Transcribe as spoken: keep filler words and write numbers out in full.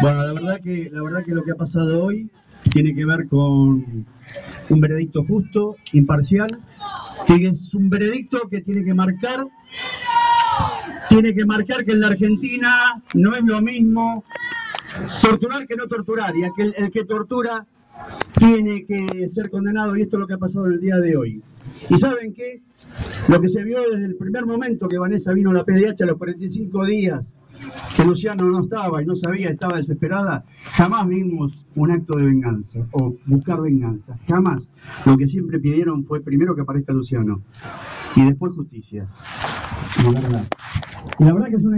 Bueno, la verdad que la verdad que lo que ha pasado hoy tiene que ver con un veredicto justo, imparcial, que es un veredicto que tiene que marcar, tiene que marcar que en la Argentina no es lo mismo torturar que no torturar, y aquel, el que tortura tiene que ser condenado, y esto es lo que ha pasado el día de hoy. ¿Y saben qué? Lo que se vio desde el primer momento que Vanessa vino a la P D H a los cuarenta y cinco días, que Luciano no estaba y no sabía, estaba desesperada, jamás vimos un acto de venganza o buscar venganza, jamás. Lo que siempre pidieron fue primero que aparezca Luciano y después justicia. Y la verdad, y la verdad que es una